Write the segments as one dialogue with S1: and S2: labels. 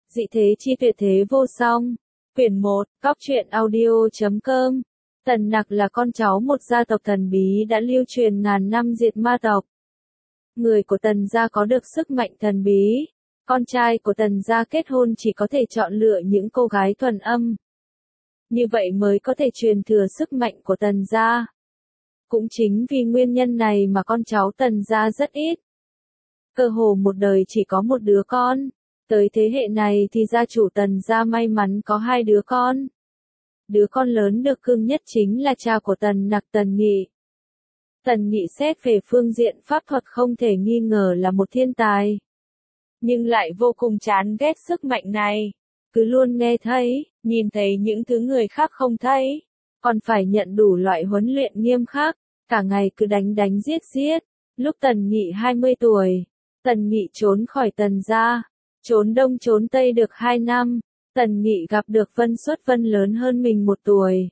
S1: Dị thế chi tuyệt thế vô song. Quyển 1, Cóc truyện audio.com. Tần Nặc là con cháu một gia tộc thần bí đã lưu truyền ngàn năm diệt ma tộc. Người của Tần gia có được sức mạnh thần bí. Con trai của Tần gia kết hôn chỉ có thể chọn lựa những cô gái thuần âm. Như vậy mới có thể truyền thừa sức mạnh của Tần gia. Cũng chính vì nguyên nhân này mà con cháu Tần gia rất ít. Cơ hồ một đời chỉ có một đứa con. Tới thế hệ này thì gia chủ Tần gia may mắn có hai đứa con. Đứa con lớn được cưng nhất chính là cha của Tần Nặc, Tần Nghị. Tần Nghị xét về phương diện pháp thuật không thể nghi ngờ là một thiên tài. Nhưng lại vô cùng chán ghét sức mạnh này. Cứ luôn nghe thấy, nhìn thấy những thứ người khác không thấy. Còn phải nhận đủ loại huấn luyện nghiêm khắc, cả ngày cứ đánh giết giết. Lúc Tần Nghị 20 tuổi, Tần Nghị trốn khỏi Tần gia. Trốn đông trốn tây được 2 năm, Tần Nghị gặp được Vân Xuất Vân lớn hơn mình 1 tuổi.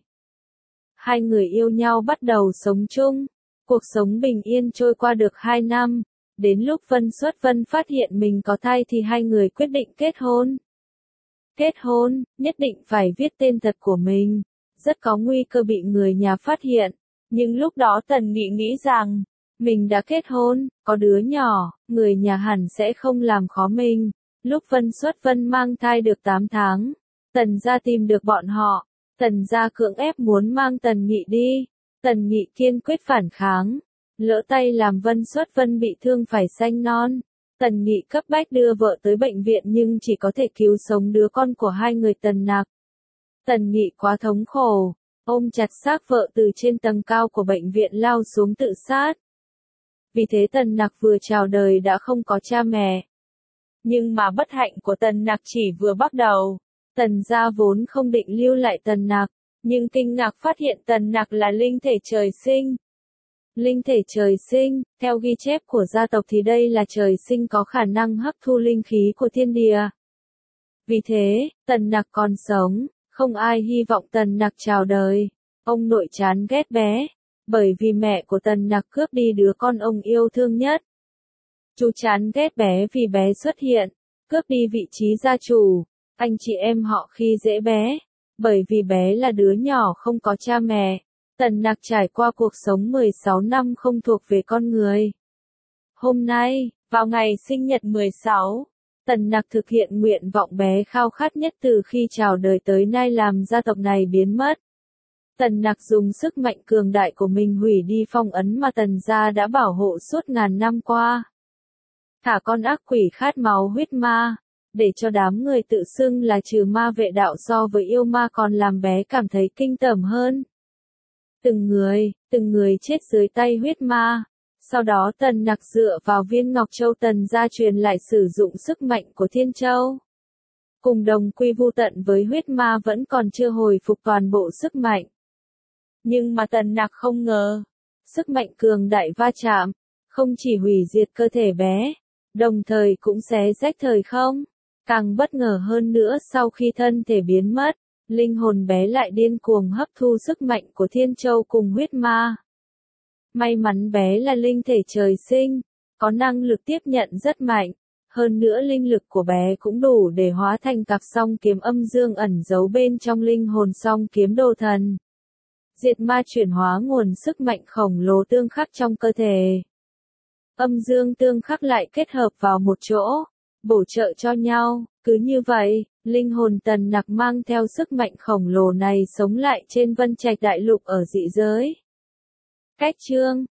S1: Hai người yêu nhau bắt đầu sống chung, cuộc sống bình yên trôi qua được 2 năm, đến lúc Vân Xuất Vân phát hiện mình có thai thì hai người quyết định kết hôn. Kết hôn, nhất định phải viết tên thật của mình, rất có nguy cơ bị người nhà phát hiện, nhưng lúc đó Tần Nghị nghĩ rằng, mình đã kết hôn, có đứa nhỏ, người nhà hẳn sẽ không làm khó mình. Lúc Vân Xuất Vân mang thai được 8 tháng, Tần gia tìm được bọn họ, Tần gia cưỡng ép muốn mang Tần Nghị đi, Tần Nghị kiên quyết phản kháng, lỡ tay làm Vân Xuất Vân bị thương phải sanh non. Tần Nghị cấp bách đưa vợ tới bệnh viện nhưng chỉ có thể cứu sống đứa con của hai người Tần Nặc. Tần Nghị quá thống khổ, ôm chặt xác vợ từ trên tầng cao của bệnh viện lao xuống tự sát. Vì thế Tần Nặc vừa chào đời đã không có cha mẹ. Nhưng mà bất hạnh của Tần Nặc chỉ vừa bắt đầu. Tần gia vốn không định lưu lại Tần Nặc, nhưng kinh ngạc phát hiện Tần Nặc là linh thể trời sinh. Linh thể trời sinh, theo ghi chép của gia tộc thì đây là trời sinh có khả năng hấp thu linh khí của thiên địa. Vì thế, Tần Nặc còn sống, không ai hy vọng Tần Nặc chào đời. Ông nội chán ghét bé, bởi vì mẹ của Tần Nặc cướp đi đứa con ông yêu thương nhất. Chú chán ghét bé vì bé xuất hiện, cướp đi vị trí gia chủ, anh chị em họ khi dễ bé, bởi vì bé là đứa nhỏ không có cha mẹ. Tần Nặc trải qua cuộc sống 16 năm không thuộc về con người. Hôm nay, vào ngày sinh nhật 16, Tần Nặc thực hiện nguyện vọng bé khao khát nhất từ khi chào đời tới nay làm gia tộc này biến mất. Tần Nặc dùng sức mạnh cường đại của mình hủy đi phong ấn mà Tần gia đã bảo hộ suốt ngàn năm qua. Thả con ác quỷ khát máu huyết ma, để cho đám người tự xưng là trừ ma vệ đạo so với yêu ma còn làm bé cảm thấy kinh tởm hơn. Từng người chết dưới tay huyết ma. Sau đó Tần Nặc dựa vào viên Ngọc Châu Tần gia truyền lại sử dụng sức mạnh của Thiên Châu. Cùng đồng quy vu tận với huyết ma vẫn còn chưa hồi phục toàn bộ sức mạnh. Nhưng mà Tần Nặc không ngờ, sức mạnh cường đại va chạm, không chỉ hủy diệt cơ thể bé, đồng thời cũng xé rách thời không. Càng bất ngờ hơn nữa sau khi thân thể biến mất, linh hồn bé lại điên cuồng hấp thu sức mạnh của Thiên Châu cùng huyết ma. May mắn bé là linh thể trời sinh, có năng lực tiếp nhận rất mạnh, hơn nữa linh lực của bé cũng đủ để hóa thành cặp song kiếm âm dương ẩn giấu bên trong linh hồn song kiếm đồ thần. Diệt ma chuyển hóa nguồn sức mạnh khổng lồ tương khắc trong cơ thể. Âm dương tương khắc lại kết hợp vào một chỗ, bổ trợ cho nhau, cứ như vậy, linh hồn Tần Nặc mang theo sức mạnh khổng lồ này sống lại trên Vân Trạch Đại Lục ở dị giới. Cách chương